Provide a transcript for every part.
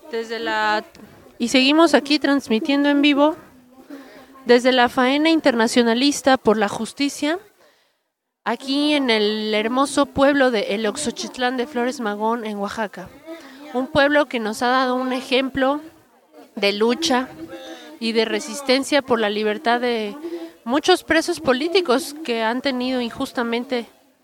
desde la y seguimos aquí transmitiendo en vivo desde la faena internacionalista por la justicia, aquí en el hermoso pueblo de El Oxochitlán de Flores Magón, en Oaxaca. Un pueblo que nos ha dado un ejemplo de lucha y de resistencia por la libertad de muchos presos políticos que han tenido injustamente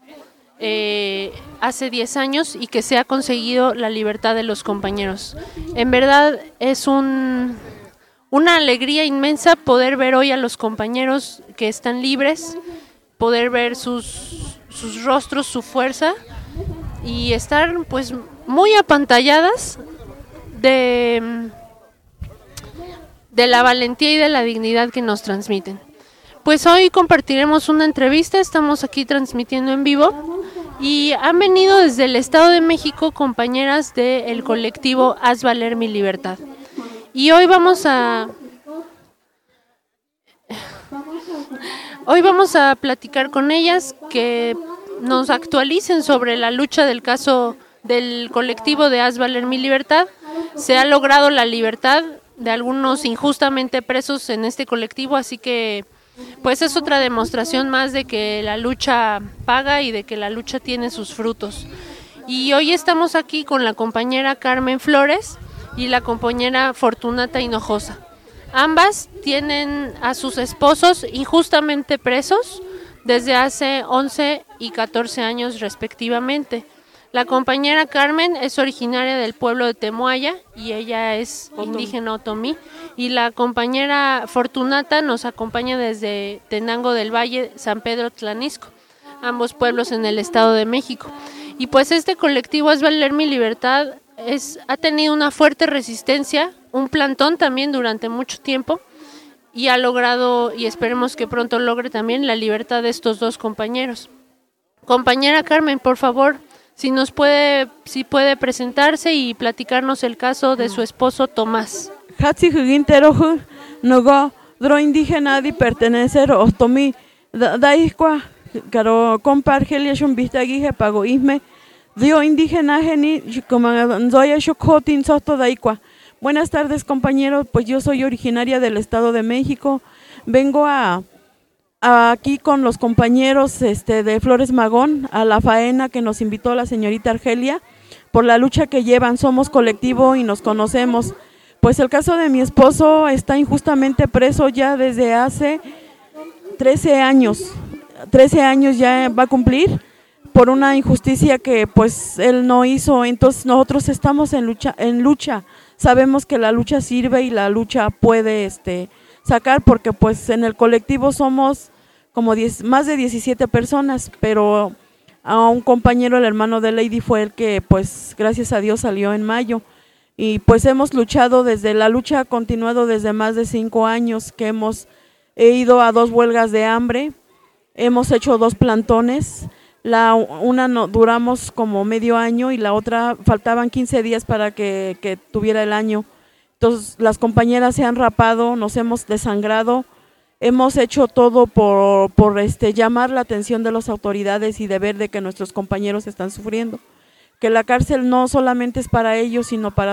hace 10 años y que se ha conseguido la libertad de los compañeros. En verdad es una alegría inmensa poder ver hoy a los compañeros que están libres, poder ver sus rostros, su fuerza y estar pues muy apantalladas de la valentía y de la dignidad que nos transmiten. Pues hoy compartiremos una entrevista, estamos aquí transmitiendo en vivo y han venido desde el Estado de México compañeras del colectivo Haz Valer Mi Libertad. Y hoy vamos a platicar con ellas, que nos actualicen sobre la lucha del caso del colectivo de Haz Valer Mi Libertad. Se ha logrado la libertad de algunos injustamente presos en este colectivo, así que pues es otra demostración más de que la lucha paga y de que la lucha tiene sus frutos. Y hoy estamos aquí con la compañera Carmen Flores y la compañera Fortunata Hinojosa. Ambas tienen a sus esposos injustamente presos desde hace 11 y 14 años respectivamente. La compañera Carmen es originaria del pueblo de Temoaya y ella es indígena otomí. Y la compañera Fortunata nos acompaña desde Tenango del Valle, San Pedro Tlanisco, ambos pueblos en el Estado de México. Y pues este colectivo Haz Valer Mi Libertad ha tenido una fuerte resistencia, un plantón también durante mucho tiempo, y ha logrado, y esperemos que pronto logre también, la libertad de estos dos compañeros. Compañera Carmen, por favor, si puede presentarse y platicarnos el caso de su esposo Tomás. Hatsi Huginteroju, Nogo, Dro indígena de pertenecer Otomí, Daisqua, Caro Compargelia Shumbistagije Pagoisme, Dio indígena Geni, Comanzoya Shokotin Soto Daikua. Buenas tardes, compañeros, pues yo soy originaria del Estado de México, vengo aquí con los compañeros de Flores Magón a la faena que nos invitó la señorita Argelia por la lucha que llevan. Somos colectivo y nos conocemos. Pues el caso de mi esposo está injustamente preso ya desde hace 13 años. 13 años ya va a cumplir por una injusticia que pues él no hizo. Entonces nosotros estamos en lucha. Sabemos que la lucha sirve y la lucha puede sacar, porque pues en el colectivo somos como más de 17 personas, pero a un compañero, el hermano de Lady, fue el que pues gracias a Dios salió en mayo. Y pues hemos luchado la lucha ha continuado desde más de 5 años, que he ido a 2 huelgas de hambre, hemos hecho 2 plantones, una duramos como medio año y la otra faltaban 15 días para que tuviera el año. Entonces las compañeras se han rapado, nos hemos desangrado, hemos hecho todo por llamar la atención de las autoridades y de ver de que nuestros compañeros están sufriendo, que la cárcel no solamente es para ellos, sino para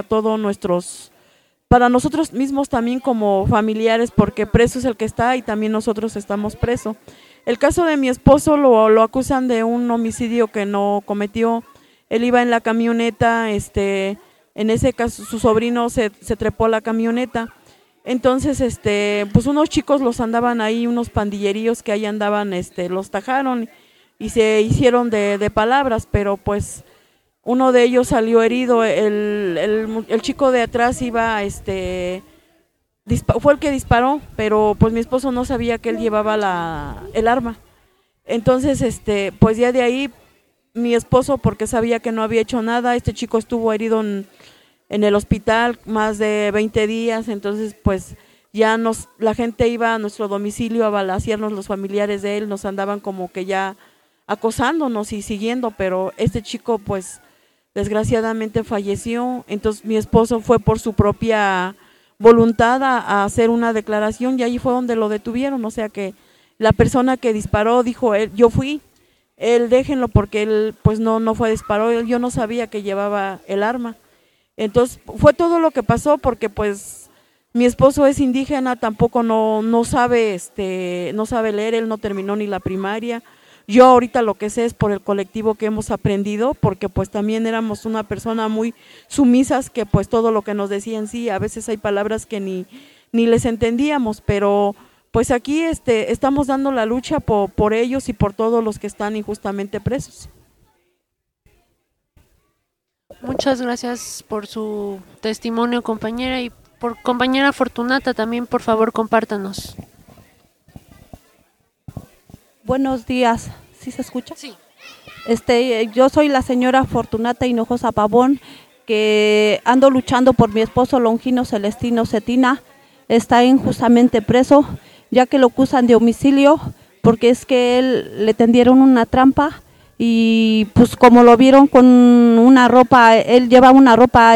para nosotros mismos también como familiares, porque preso es el que está y también nosotros estamos presos. El caso de mi esposo lo acusan de un homicidio que no cometió. Él iba en la camioneta, en ese caso su sobrino se trepó a la camioneta. Entonces, pues unos chicos los andaban ahí, unos pandilleríos que ahí andaban, los tajaron y se hicieron de palabras, pero pues uno de ellos salió herido. El chico de atrás iba, fue el que disparó, pero pues mi esposo no sabía que él llevaba el arma. Entonces, pues ya de ahí mi esposo, porque sabía que no había hecho nada, este chico estuvo herido en el hospital más de 20 días, entonces pues ya la gente iba a nuestro domicilio a balacearnos, los familiares de él nos andaban como que ya acosándonos y siguiendo, pero este chico pues desgraciadamente falleció. Entonces mi esposo fue por su propia voluntad a hacer una declaración y ahí fue donde lo detuvieron. O sea que la persona que disparó dijo, yo fui, él déjenlo porque él pues no fue disparó, yo no sabía que llevaba el arma. Entonces fue todo lo que pasó porque pues mi esposo es indígena, tampoco no sabe, no sabe leer, él no terminó ni la primaria. Yo ahorita lo que sé es por el colectivo que hemos aprendido, porque pues también éramos una persona muy sumisas, que pues todo lo que nos decían, sí, a veces hay palabras que ni les entendíamos, pero pues aquí estamos dando la lucha por ellos y por todos los que están injustamente presos. Muchas gracias por su testimonio, compañera, y por compañera Fortunata también, por favor, compártanos. Buenos días, ¿sí se escucha? Sí. Yo soy la señora Fortunata Hinojosa Pavón, que ando luchando por mi esposo Longino Celestino Cetina. Está injustamente preso, ya que lo acusan de homicidio, porque es que él le tendieron una trampa y pues como lo vieron con una ropa, él lleva una ropa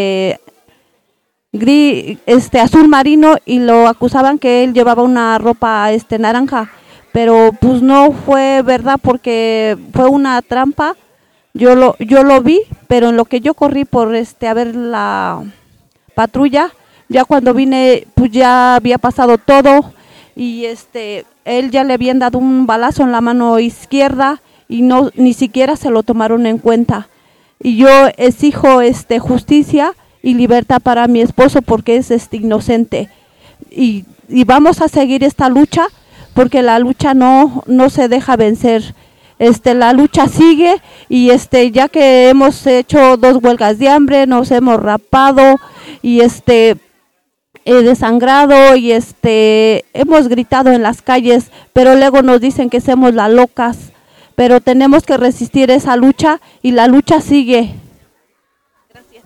gris, azul marino, y lo acusaban que él llevaba una ropa naranja, pero pues no fue verdad porque fue una trampa. Yo lo vi, pero en lo que yo corrí por a ver la patrulla, ya cuando vine pues ya había pasado todo, y él ya le habían dado un balazo en la mano izquierda y no ni siquiera se lo tomaron en cuenta. Y yo exijo justicia y libertad para mi esposo porque es inocente. Y vamos a seguir esta lucha porque la lucha no se deja vencer. La lucha sigue, y ya que hemos hecho 2 huelgas de hambre, nos hemos rapado y desangrado y hemos gritado en las calles, pero luego nos dicen que somos las locas, pero tenemos que resistir esa lucha y la lucha sigue. Gracias.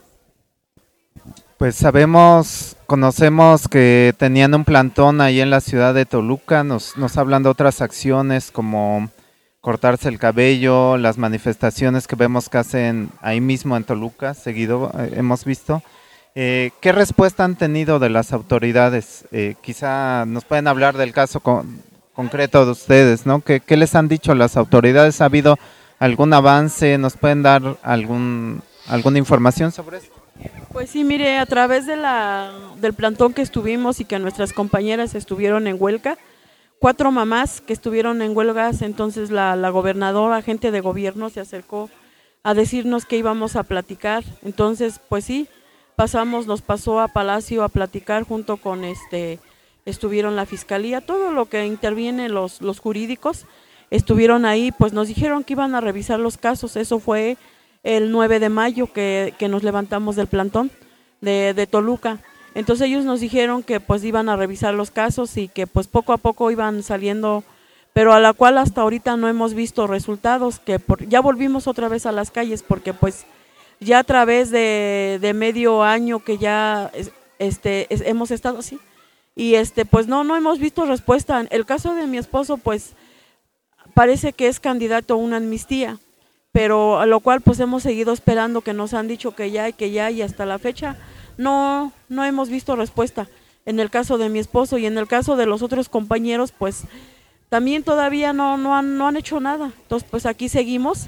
Pues conocemos que tenían un plantón ahí en la ciudad de Toluca, nos hablan de otras acciones como cortarse el cabello, las manifestaciones que vemos que hacen ahí mismo en Toluca, seguido hemos visto. ¿Qué respuesta han tenido de las autoridades? Quizá nos pueden hablar del caso concreto de ustedes, ¿no? ¿Qué les han dicho las autoridades? ¿Ha habido algún avance? ¿Nos pueden dar alguna información sobre esto? Pues sí, mire, a través del plantón que estuvimos y que nuestras compañeras estuvieron en huelga, 4 mamás que estuvieron en huelgas, entonces la gobernadora, gente de gobierno, se acercó a decirnos que íbamos a platicar. Entonces, pues sí, nos pasó a Palacio a platicar junto con estuvieron la fiscalía, todo lo que interviene los jurídicos, estuvieron ahí, pues nos dijeron que iban a revisar los casos. Eso fue el 9 de mayo que nos levantamos del plantón de Toluca. Entonces ellos nos dijeron que pues iban a revisar los casos y que pues poco a poco iban saliendo, pero a la cual hasta ahorita no hemos visto resultados, que ya volvimos otra vez a las calles porque pues ya a través de medio año que ya hemos estado así y pues no hemos visto respuesta. El caso de mi esposo pues parece que es candidato a una amnistía, pero a lo cual pues hemos seguido esperando, que nos han dicho que ya y hasta la fecha no hemos visto respuesta en el caso de mi esposo. Y en el caso de los otros compañeros pues también todavía no han hecho nada. Entonces pues aquí seguimos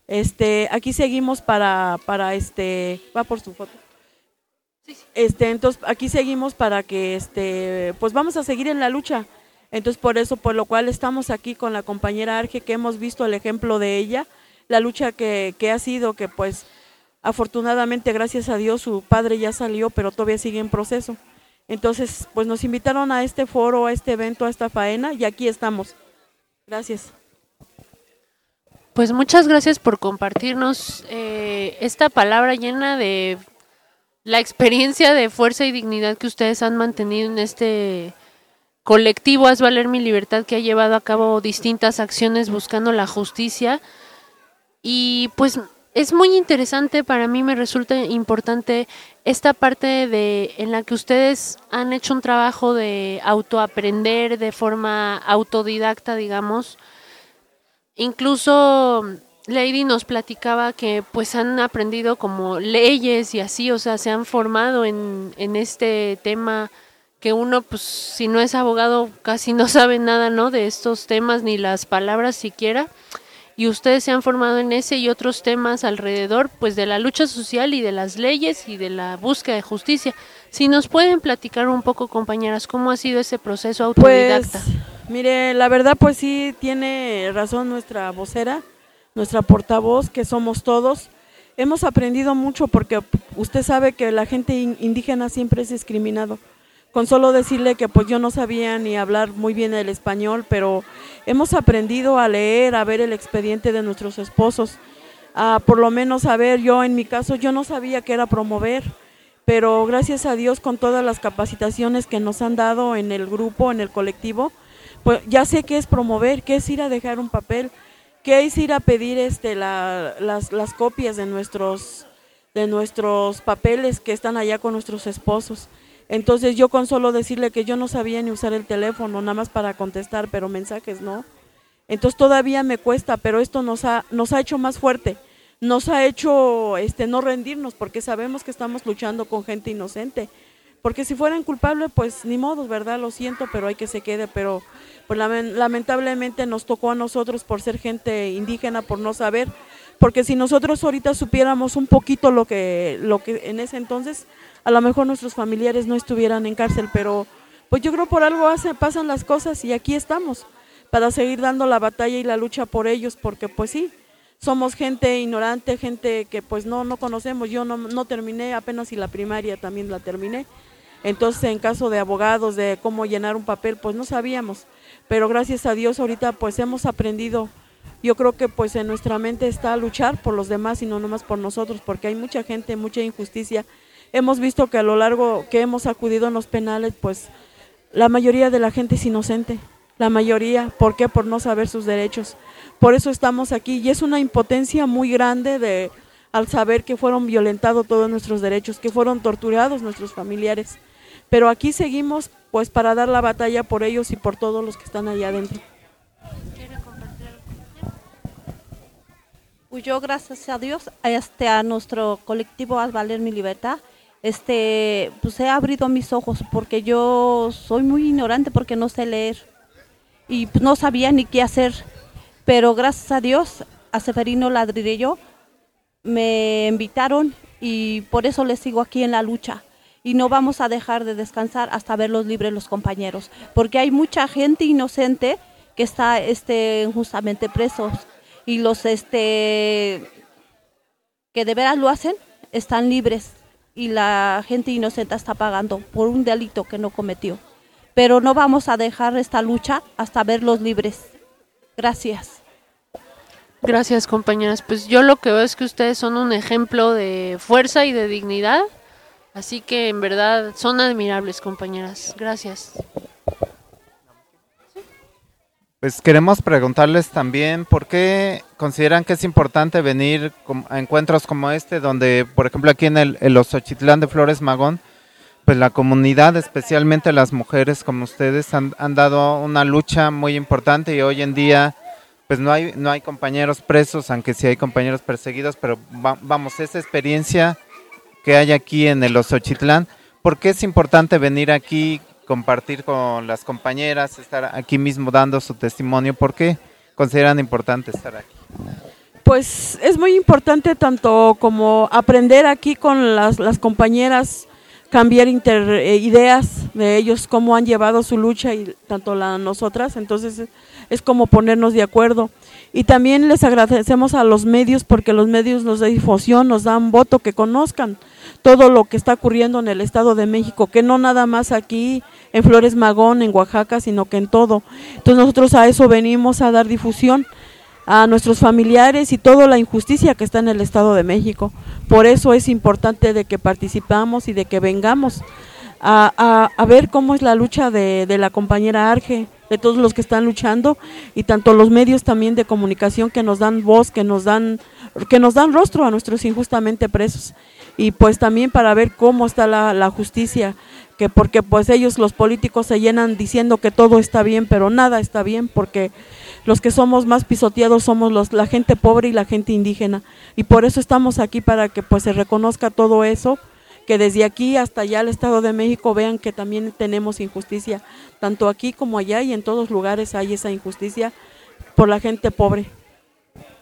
para va por su foto. Entonces aquí seguimos para que pues vamos a seguir en la lucha. Entonces por eso, por lo cual estamos aquí con la compañera Arge, que hemos visto el ejemplo de ella, la lucha que ha sido, que pues afortunadamente, gracias a Dios, su padre ya salió, pero todavía sigue en proceso. Entonces pues nos invitaron a este foro, a este evento, a esta faena, y aquí estamos. Gracias. Pues muchas gracias por compartirnos esta palabra llena de la experiencia de fuerza y dignidad que ustedes han mantenido en este colectivo Haz Valer Mi Libertad, que ha llevado a cabo distintas acciones buscando la justicia. Y pues es muy interesante, para mí me resulta importante esta parte en la que ustedes han hecho un trabajo de autoaprender de forma autodidacta, digamos. Incluso Lady nos platicaba que pues han aprendido como leyes y así, o sea, se han formado en este tema, que uno pues si no es abogado casi no sabe nada, ¿no?, de estos temas, ni las palabras siquiera. y ustedes se han formado en ese y otros temas alrededor pues de la lucha social y de las leyes y de la búsqueda de justicia. Si nos pueden platicar un poco, compañeras, ¿cómo ha sido ese proceso autodidacta? Pues, mire, la verdad pues sí tiene razón nuestra vocera, nuestra portavoz, que somos todos. Hemos aprendido mucho porque usted sabe que la gente indígena siempre es discriminado. Con solo decirle que pues yo no sabía ni hablar muy bien el español, pero hemos aprendido a leer, a ver el expediente de nuestros esposos, a por lo menos a ver, yo en mi caso yo no sabía qué era promover, pero gracias a Dios con todas las capacitaciones que nos han dado en el grupo, en el colectivo, pues ya sé qué es promover, qué es ir a dejar un papel, qué es ir a pedir las copias de nuestros papeles que están allá con nuestros esposos. Entonces yo con solo decirle que yo no sabía ni usar el teléfono, nada más para contestar, pero mensajes no. Entonces todavía me cuesta, pero esto nos ha hecho más fuerte, nos ha hecho no rendirnos, porque sabemos que estamos luchando con gente inocente. Porque si fueran culpables, pues ni modo, ¿verdad? Lo siento, pero hay que se quede, pero pues lamentablemente nos tocó a nosotros por ser gente indígena, por no saber, porque si nosotros ahorita supiéramos un poquito lo que en ese entonces, a lo mejor nuestros familiares no estuvieran en cárcel, pero pues yo creo por algo pasan las cosas y aquí estamos, para seguir dando la batalla y la lucha por ellos, porque pues sí, somos gente ignorante, gente que pues no conocemos. Yo no terminé apenas y la primaria también la terminé. Entonces, en caso de abogados, de cómo llenar un papel, pues no sabíamos, pero gracias a Dios ahorita pues hemos aprendido. Yo creo que pues en nuestra mente está luchar por los demás y no nomás por nosotros, porque hay mucha gente, mucha injusticia. Hemos visto que a lo largo que hemos acudido en los penales, pues la mayoría de la gente es inocente, la mayoría. ¿Por qué? Por no saber sus derechos. Por eso estamos aquí y es una impotencia muy grande al saber que fueron violentados todos nuestros derechos, que fueron torturados nuestros familiares. Pero aquí seguimos pues para dar la batalla por ellos y por todos los que están allá adentro. Pues yo gracias a Dios, a nuestro colectivo Haz Valer Mi Libertad, pues he abrido mis ojos, porque yo soy muy ignorante porque no sé leer y pues no sabía ni qué hacer, pero gracias a Dios, a Seferino Ladrillo me invitaron y por eso les sigo aquí en la lucha. Y no vamos a dejar de descansar hasta verlos libres los compañeros, porque hay mucha gente inocente que está injustamente presos y los que de veras lo hacen están libres y la gente inocente está pagando por un delito que no cometió. Pero no vamos a dejar esta lucha hasta verlos libres. Gracias. Gracias, compañeras. Pues yo lo que veo es que ustedes son un ejemplo de fuerza y de dignidad. Así que en verdad son admirables, compañeras. Gracias. Pues queremos preguntarles también por qué consideran que es importante venir a encuentros como este, donde, por ejemplo, aquí en los Xochitlán de Flores Magón, pues la comunidad, especialmente las mujeres como ustedes, han dado una lucha muy importante y hoy en día pues no hay compañeros presos, aunque sí hay compañeros perseguidos, pero vamos, esa experiencia que hay aquí en el Xochitlán, ¿por qué es importante venir aquí, compartir con las compañeras, estar aquí mismo dando su testimonio? ¿Por qué consideran importante estar aquí? Pues es muy importante tanto como aprender aquí con las compañeras, cambiar ideas de ellos, cómo han llevado su lucha y tanto nosotras, entonces es como ponernos de acuerdo. Y también les agradecemos a los medios porque los medios nos dan difusión, nos dan voto, que conozcan todo lo que está ocurriendo en el Estado de México, que no nada más aquí en Flores Magón, en Oaxaca, sino que en todo. Entonces nosotros a eso venimos, a dar difusión a nuestros familiares y toda la injusticia que está en el Estado de México. Por eso es importante de que participamos y de que vengamos a ver cómo es la lucha de la compañera Arge, de todos los que están luchando, y tanto los medios también de comunicación que nos dan voz, que nos dan rostro a nuestros injustamente presos, y pues también para ver cómo está la justicia, que porque pues ellos, los políticos, se llenan diciendo que todo está bien, pero nada está bien, porque los que somos más pisoteados somos la gente pobre y la gente indígena, y por eso estamos aquí, para que pues se reconozca todo eso, que desde aquí hasta allá el Estado de México vean que también tenemos injusticia, tanto aquí como allá, y en todos lugares hay esa injusticia por la gente pobre.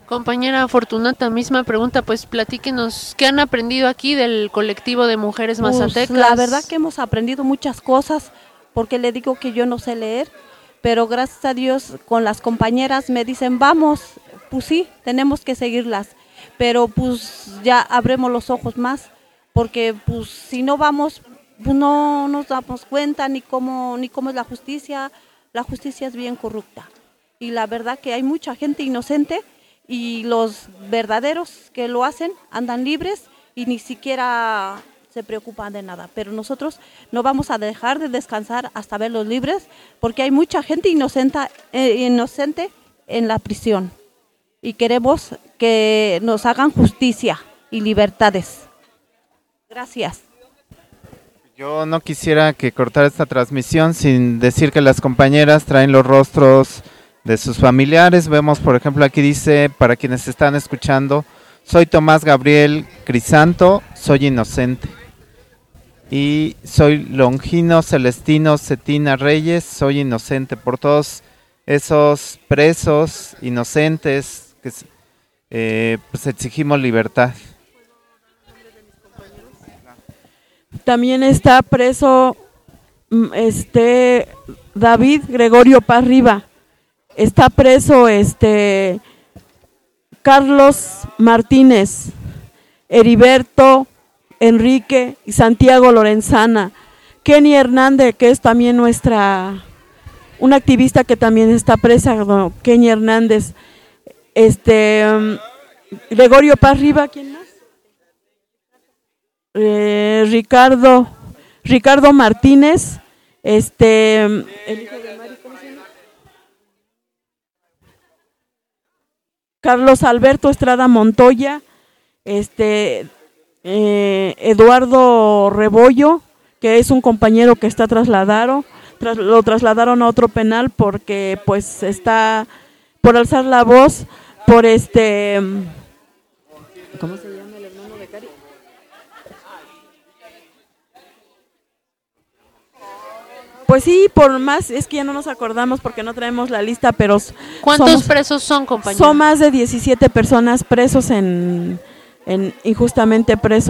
Compañera Fortunata, misma pregunta, pues platíquenos, ¿qué han aprendido aquí del colectivo de mujeres mazatecas? Pues, la verdad que hemos aprendido muchas cosas, porque le digo que yo no sé leer, pero gracias a Dios con las compañeras me dicen, vamos, pues sí, tenemos que seguirlas, pero pues ya abremos los ojos más, porque pues si no vamos, pues no nos damos cuenta ni cómo es la justicia es bien corrupta, y la verdad que hay mucha gente inocente, y los verdaderos que lo hacen andan libres y ni siquiera se preocupan de nada, pero nosotros no vamos a dejar de descansar hasta verlos libres, porque hay mucha gente inocente en la prisión y queremos que nos hagan justicia y libertades. Gracias. Yo no quisiera que cortara esta transmisión sin decir que las compañeras traen los rostros de sus familiares. Vemos, por ejemplo, aquí dice, para quienes están escuchando, soy Tomás Gabriel Crisanto, soy inocente. Y soy Longino Celestino Cetina Reyes, soy inocente. Por todos esos presos inocentes que pues exigimos libertad. También está preso David Gregorio Paz Riva. Está preso Carlos Martínez, Heriberto Enrique y Santiago Lorenzana, Kenny Hernández, que es también una activista que también está presa, no, Kenny Hernández, Gregorio Paz Riva, ¿quién más? Ricardo Martínez, el hijo de Mari, ¿cómo se llama? Carlos Alberto Estrada Montoya, Eduardo Rebollo, que es un compañero que está lo trasladaron a otro penal porque pues está por alzar la voz por ¿cómo se llama el hermano de Cari? Pues sí, por más, es que ya no nos acordamos porque no traemos la lista, pero ¿cuántos presos son, compañeros? Son más de 17 personas presos en injustamente preso.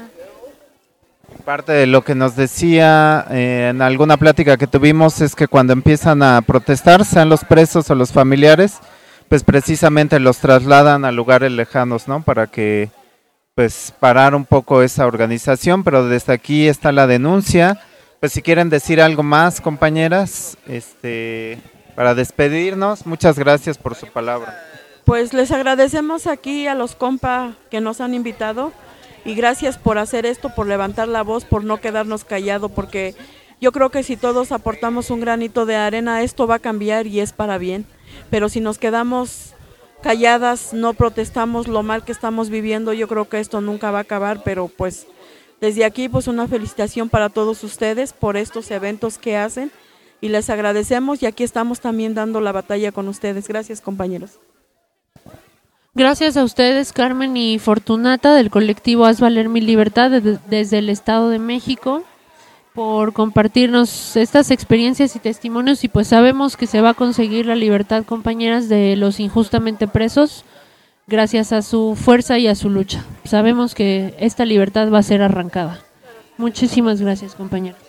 Parte de lo que nos decía en alguna plática que tuvimos es que cuando empiezan a protestar, sean los presos o los familiares, pues precisamente los trasladan a lugares lejanos, ¿no? Para que pues parar un poco esa organización, pero desde aquí está la denuncia. Pues si quieren decir algo más, compañeras, para despedirnos, muchas gracias por su palabra. Pues les agradecemos aquí a los compas que nos han invitado y gracias por hacer esto, por levantar la voz, por no quedarnos callados, porque yo creo que si todos aportamos un granito de arena, esto va a cambiar y es para bien, pero si nos quedamos calladas, no protestamos lo mal que estamos viviendo, yo creo que esto nunca va a acabar, pero pues desde aquí pues una felicitación para todos ustedes por estos eventos que hacen y les agradecemos y aquí estamos también dando la batalla con ustedes. Gracias, compañeros. Gracias a ustedes, Carmen y Fortunata, del colectivo Haz Valer Mi Libertad desde el Estado de México, por compartirnos estas experiencias y testimonios, y pues sabemos que se va a conseguir la libertad, compañeras, de los injustamente presos, gracias a su fuerza y a su lucha. Sabemos que esta libertad va a ser arrancada. Muchísimas gracias, compañeras.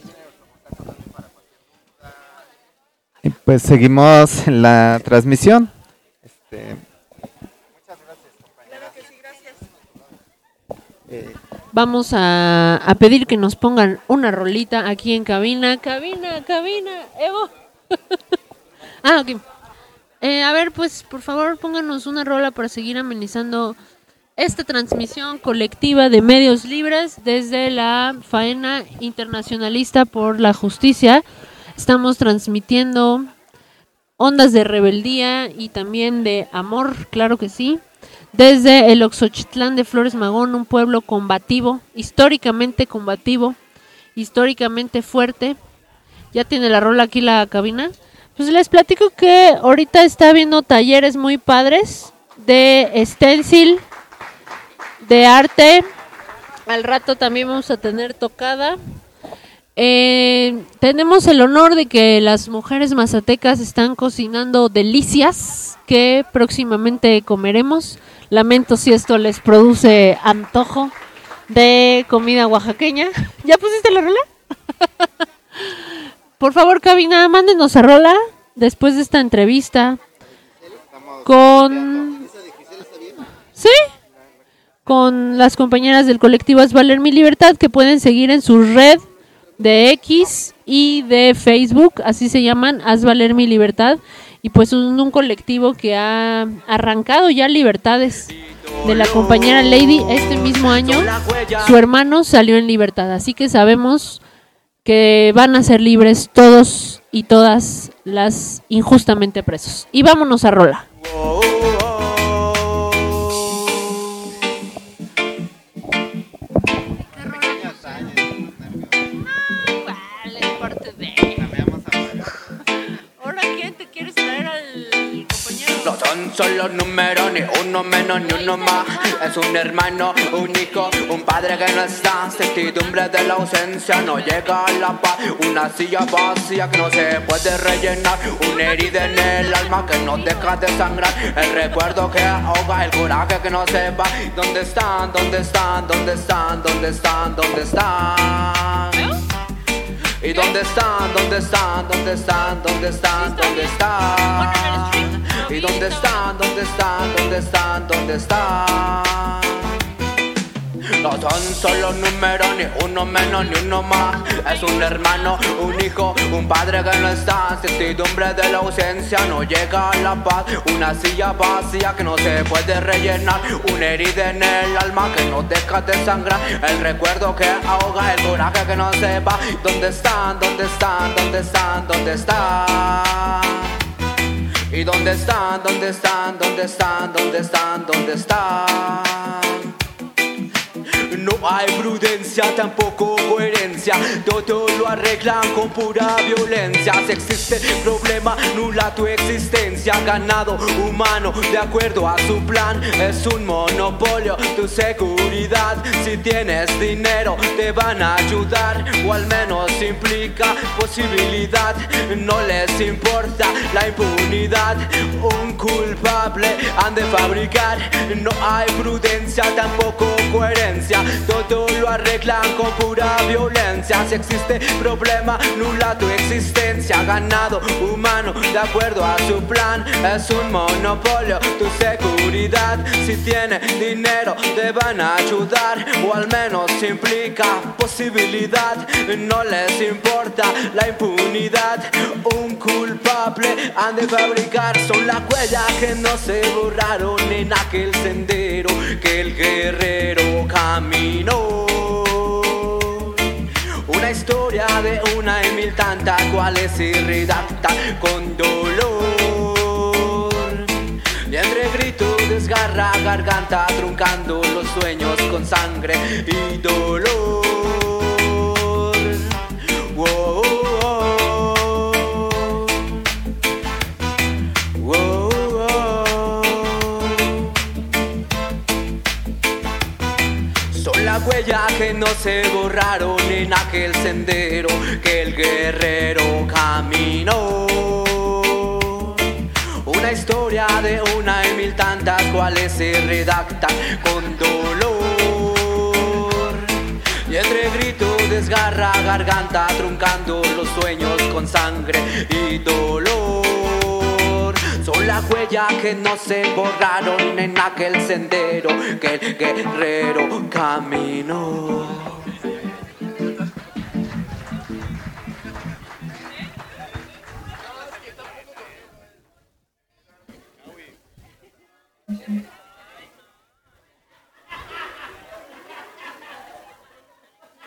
Y pues seguimos en la transmisión. Vamos a pedir que nos pongan una rolita aquí en cabina. Cabina, Evo. Ok. A ver, pues por favor pónganos una rola para seguir amenizando esta transmisión colectiva de Medios Libres desde la faena internacionalista por la justicia. Estamos transmitiendo ondas de rebeldía y también de amor, claro que sí, desde el Oxochitlán de Flores Magón, un pueblo combativo, históricamente fuerte. Ya tiene la rola aquí la cabina. Pues les platico que ahorita está habiendo talleres muy padres de stencil, de arte. Al rato también vamos a tener tocada. Tenemos el honor de que las mujeres mazatecas están cocinando delicias que próximamente comeremos. Lamento si esto les produce antojo de comida oaxaqueña. ¿Ya pusiste la rola? Por favor, cabina, mándenos a rola después de esta entrevista con... ¿Sí? Con las compañeras del colectivo Haz Valer Mi Libertad, que pueden seguir en su red de X y de Facebook, así se llaman, Haz Valer Mi Libertad, y pues un colectivo que ha arrancado ya libertades de la compañera Lady. Este mismo año su hermano salió en libertad, así que sabemos que van a ser libres todos y todas las injustamente presos. Y vámonos a rola. No son solo números, ni uno menos ni uno más. Es un hermano, un hijo, un padre que no está. Certidumbre de la ausencia, no llega a la paz. Una silla vacía que no se puede rellenar. Una herida en el alma que no deja de sangrar. El recuerdo que ahoga, el coraje que no se va. ¿Dónde están? ¿Dónde están? ¿Dónde están? ¿Dónde están? ¿Dónde están? ¿Y dónde están? ¿Dónde están? ¿Dónde están? ¿Dónde están? ¿Dónde están? ¿Y dónde están? ¿Dónde están? ¿Dónde están? ¿Dónde están? No son solo números, ni uno menos ni uno más. Es un hermano, un hijo, un padre que no está. Certidumbre de la ausencia, no llega a la paz. Una silla vacía que no se puede rellenar. Una herida en el alma que no deja de sangrar. El recuerdo que ahoga, el coraje que no se va. ¿Dónde están? ¿Dónde están? ¿Dónde están? ¿Dónde están? ¿Y dónde están? ¿Dónde están? ¿Dónde están? ¿Dónde están? ¿Dónde están? No hay prudencia, tampoco coherencia. Todo lo arreglan con pura violencia. Si existe problema, nula tu existencia. Ganado humano, de acuerdo a su plan. Es un monopolio, tu seguridad. Si tienes dinero, te van a ayudar. O al menos implica posibilidad. No les importa la impunidad. Un culpable han de fabricar. No hay prudencia, tampoco coherencia. Todo lo arreglan con pura violencia. Si existe problema, nula tu existencia. Ganado humano, de acuerdo a su plan. Es un monopolio, tu seguridad. Si tiene dinero, te van a ayudar. O al menos implica posibilidad. No les importa la impunidad. Un culpable han de fabricar. Son las huellas que no se borraron en aquel sendero que el guerrero caminó. Una historia de una y mil tantas cuales se redacta con dolor. Y entre gritos desgarra garganta, truncando los sueños con sangre y dolor. Wow, wow, wow. Son las huellas que no se borraron en aquel sendero que el guerrero caminó. Una historia de una y mil tantas cuales se redactan con dolor. Y entre gritos desgarra garganta, truncando los sueños con sangre y dolor. Son las huellas que no se borraron en aquel sendero que el guerrero caminó.